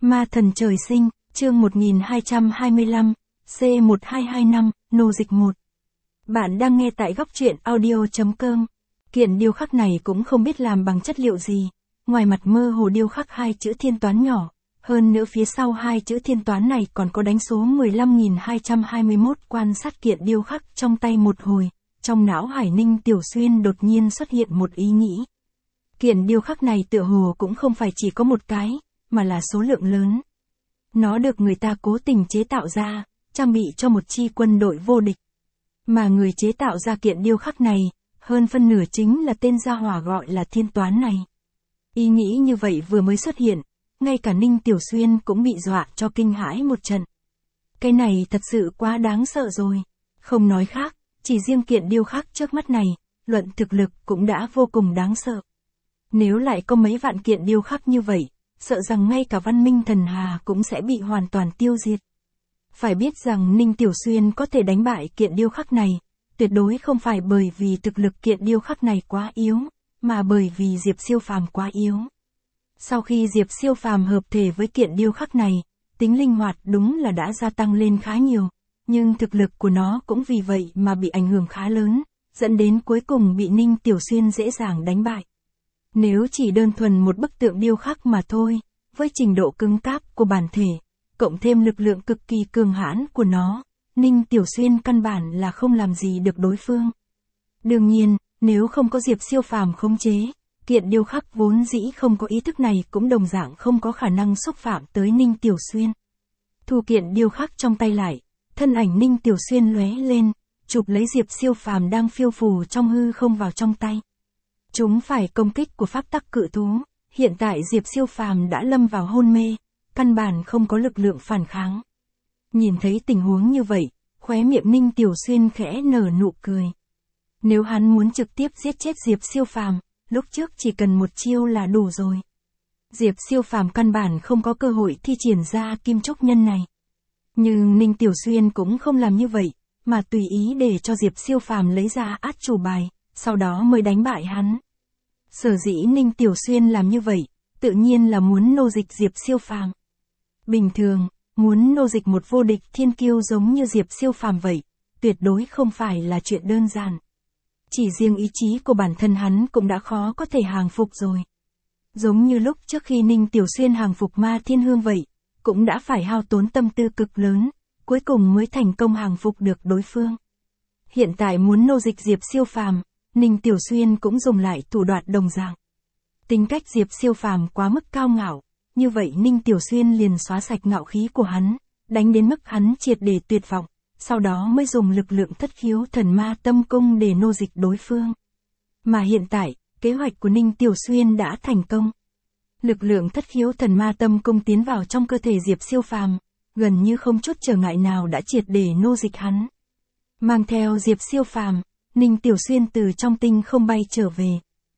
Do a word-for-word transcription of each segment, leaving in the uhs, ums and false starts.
Ma thần trời sinh, chương một nghìn hai trăm hai mươi lăm, C một hai hai năm, nô dịch một. Bạn đang nghe tại góc truyện audio chấm com. Kiện điêu khắc này cũng không biết làm bằng chất liệu gì, ngoài mặt mơ hồ điêu khắc hai chữ thiên toán nhỏ, hơn nữa phía sau hai chữ thiên toán này còn có đánh số mười lăm nghìn hai trăm hai mươi mốt. Quan sát kiện điêu khắc trong tay một hồi, trong não Hải Ninh Tiểu Xuyên đột nhiên xuất hiện một ý nghĩ. Kiện điêu khắc này tựa hồ cũng không phải chỉ có một cái, mà là số lượng lớn. Nó được người ta cố tình chế tạo ra, trang bị cho một chi quân đội vô địch. Mà người chế tạo ra kiện điêu khắc này, hơn phân nửa chính là tên gia hỏa gọi là thiên toán này. Ý nghĩ như vậy vừa mới xuất hiện, ngay cả Ninh Tiểu Xuyên cũng bị dọa cho kinh hãi một trận. Cái này thật sự quá đáng sợ rồi. Không nói khác, chỉ riêng kiện điêu khắc trước mắt này, luận thực lực cũng đã vô cùng đáng sợ. Nếu lại có mấy vạn kiện điêu khắc như vậy, sợ rằng ngay cả văn minh thần hà cũng sẽ bị hoàn toàn tiêu diệt. Phải biết rằng Ninh Tiểu Xuyên có thể đánh bại kiện điêu khắc này, tuyệt đối không phải bởi vì thực lực kiện điêu khắc này quá yếu, mà bởi vì Diệp Siêu Phàm quá yếu. Sau khi Diệp Siêu Phàm hợp thể với kiện điêu khắc này, tính linh hoạt đúng là đã gia tăng lên khá nhiều, nhưng thực lực của nó cũng vì vậy mà bị ảnh hưởng khá lớn, dẫn đến cuối cùng bị Ninh Tiểu Xuyên dễ dàng đánh bại. Nếu chỉ đơn thuần một bức tượng điêu khắc mà thôi, với trình độ cứng cáp của bản thể, cộng thêm lực lượng cực kỳ cường hãn của nó, Ninh Tiểu Xuyên căn bản là không làm gì được đối phương. Đương nhiên, nếu không có Diệp Siêu Phàm khống chế, kiện điêu khắc vốn dĩ không có ý thức này cũng đồng dạng không có khả năng xúc phạm tới Ninh Tiểu Xuyên. Thu kiện điêu khắc trong tay lại, thân ảnh Ninh Tiểu Xuyên lóe lên, chụp lấy Diệp Siêu Phàm đang phiêu phù trong hư không vào trong tay. Chúng phải công kích của pháp tắc cự thú, hiện tại Diệp Siêu Phàm đã lâm vào hôn mê, căn bản không có lực lượng phản kháng. Nhìn thấy tình huống như vậy, khóe miệng Ninh Tiểu Xuyên khẽ nở nụ cười. Nếu hắn muốn trực tiếp giết chết Diệp Siêu Phàm, lúc trước chỉ cần một chiêu là đủ rồi. Diệp Siêu Phàm căn bản không có cơ hội thi triển ra kim trúc nhân này. Nhưng Ninh Tiểu Xuyên cũng không làm như vậy, mà tùy ý để cho Diệp Siêu Phàm lấy ra át chủ bài, sau đó mới đánh bại hắn. Sở dĩ Ninh Tiểu Xuyên làm như vậy, tự nhiên là muốn nô dịch Diệp Siêu Phàm. Bình thường, muốn nô dịch một vô địch thiên kiêu giống như Diệp Siêu Phàm vậy, tuyệt đối không phải là chuyện đơn giản. Chỉ riêng ý chí của bản thân hắn cũng đã khó có thể hàng phục rồi. Giống như lúc trước khi Ninh Tiểu Xuyên hàng phục Ma Thiên Hương vậy, cũng đã phải hao tốn tâm tư cực lớn, cuối cùng mới thành công hàng phục được đối phương. Hiện tại muốn nô dịch Diệp Siêu Phàm, Ninh Tiểu Xuyên cũng dùng lại thủ đoạn đồng dạng. Tính cách Diệp Siêu Phàm quá mức cao ngạo, như vậy Ninh Tiểu Xuyên liền xóa sạch ngạo khí của hắn, đánh đến mức hắn triệt để tuyệt vọng, sau đó mới dùng lực lượng thất khiếu thần ma tâm cung để nô dịch đối phương. Mà hiện tại, kế hoạch của Ninh Tiểu Xuyên đã thành công. Lực lượng thất khiếu thần ma tâm cung tiến vào trong cơ thể Diệp Siêu Phàm, gần như không chút trở ngại nào đã triệt để nô dịch hắn. Mang theo Diệp Siêu Phàm, Ninh Tiểu Xuyên từ trong tinh không bay trở về.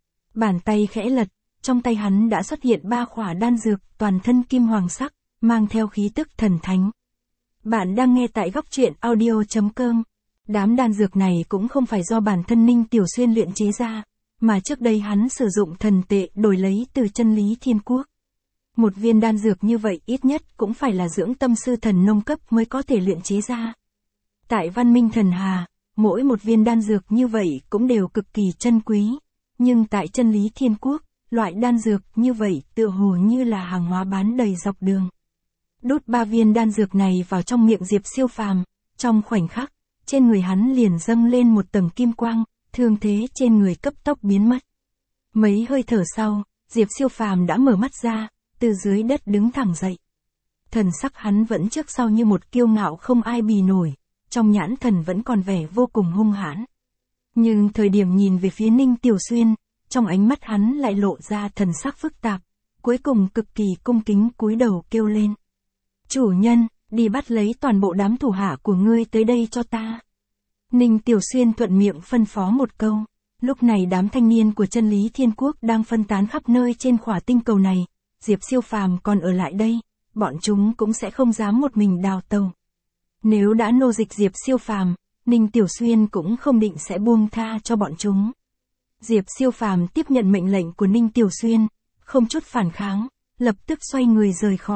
Bàn tay khẽ lật, trong tay hắn đã xuất hiện ba khỏa đan dược toàn thân kim hoàng sắc, mang theo khí tức thần thánh. Bạn đang nghe tại góc truyện audio chấm com. Đám đan dược này cũng không phải do bản thân Ninh Tiểu Xuyên luyện chế ra, mà trước đây hắn sử dụng thần tệ đổi lấy từ chân lý thiên quốc. Một viên đan dược như vậy ít nhất cũng phải là dưỡng tâm sư thần nông cấp mới có thể luyện chế ra. Tại văn minh thần hà, mỗi một viên đan dược như vậy cũng đều cực kỳ chân quý, nhưng tại chân lý thiên quốc, loại đan dược như vậy tựa hồ như là hàng hóa bán đầy dọc đường. Đút ba viên đan dược này vào trong miệng Diệp Siêu Phàm, trong khoảnh khắc, trên người hắn liền dâng lên một tầng kim quang, thương thế trên người cấp tốc biến mất. Mấy hơi thở sau, Diệp Siêu Phàm đã mở mắt ra, từ dưới đất đứng thẳng dậy. Thần sắc hắn vẫn trước sau như một kiêu ngạo không ai bì nổi, trong nhãn thần vẫn còn vẻ vô cùng hung hãn. Nhưng thời điểm nhìn về phía Ninh Tiểu Xuyên, trong ánh mắt hắn lại lộ ra thần sắc phức tạp, cuối cùng cực kỳ cung kính cúi đầu kêu lên. Chủ nhân, đi bắt lấy toàn bộ đám thủ hạ của ngươi tới đây cho ta. Ninh Tiểu Xuyên thuận miệng phân phó một câu. Lúc này đám thanh niên của chân lý thiên quốc đang phân tán khắp nơi trên khỏa tinh cầu này, Diệp Siêu Phàm còn ở lại đây, bọn chúng cũng sẽ không dám một mình đào tàu. Nếu đã nô dịch Diệp Siêu Phàm, Ninh Tiểu Xuyên cũng không định sẽ buông tha cho bọn chúng. Diệp Siêu Phàm tiếp nhận mệnh lệnh của Ninh Tiểu Xuyên, không chút phản kháng, lập tức xoay người rời khỏi,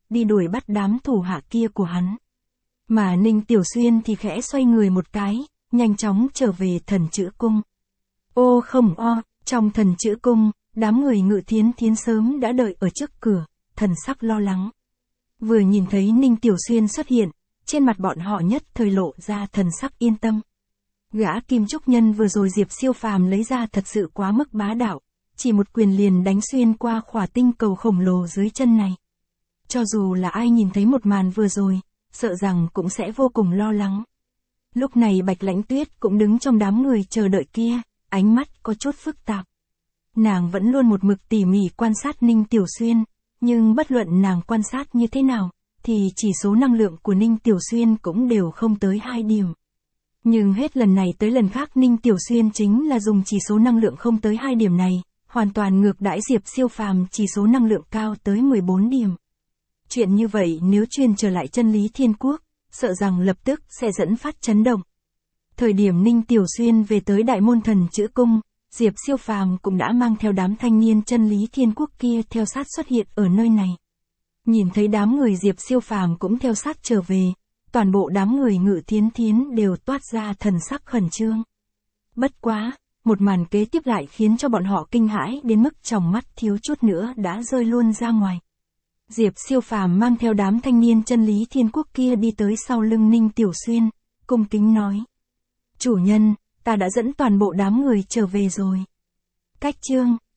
đi đuổi bắt đám thủ hạ kia của hắn. Mà Ninh Tiểu Xuyên thì khẽ xoay người một cái, nhanh chóng trở về thần chữ cung. Ô không o, trong thần chữ cung, đám người Ngự Thiến Thiến sớm đã đợi ở trước cửa, thần sắc lo lắng. Vừa nhìn thấy Ninh Tiểu Xuyên xuất hiện, trên mặt bọn họ nhất thời lộ ra thần sắc yên tâm. Gã kim trúc nhân vừa rồi Diệp Siêu Phàm lấy ra thật sự quá mức bá đạo, chỉ một quyền liền đánh xuyên qua khỏa tinh cầu khổng lồ dưới chân này. Cho dù là ai nhìn thấy một màn vừa rồi, sợ rằng cũng sẽ vô cùng lo lắng. Lúc này Bạch Lãnh Tuyết cũng đứng trong đám người chờ đợi kia, ánh mắt có chút phức tạp. Nàng vẫn luôn một mực tỉ mỉ quan sát Ninh Tiểu Xuyên, nhưng bất luận nàng quan sát như thế nào, thì chỉ số năng lượng của Ninh Tiểu Xuyên cũng đều không tới hai điểm. Nhưng hết lần này tới lần khác Ninh Tiểu Xuyên chính là dùng chỉ số năng lượng không tới hai điểm này, hoàn toàn ngược đãi Diệp Siêu Phàm chỉ số năng lượng cao tới mười bốn điểm. Chuyện như vậy nếu truyền trở lại chân lý thiên quốc, sợ rằng lập tức sẽ dẫn phát chấn động. Thời điểm Ninh Tiểu Xuyên về tới đại môn thần chữ cung, Diệp Siêu Phàm cũng đã mang theo đám thanh niên chân lý thiên quốc kia theo sát xuất hiện ở nơi này. Nhìn thấy đám người Diệp Siêu Phàm cũng theo sát trở về, toàn bộ đám người Ngự Thiến Thiến đều toát ra thần sắc khẩn trương. Bất quá, một màn kế tiếp lại khiến cho bọn họ kinh hãi đến mức tròng mắt thiếu chút nữa đã rơi luôn ra ngoài. Diệp Siêu Phàm mang theo đám thanh niên chân lý thiên quốc kia đi tới sau lưng Ninh Tiểu Xuyên, cung kính nói. Chủ nhân, ta đã dẫn toàn bộ đám người trở về rồi. Cách chương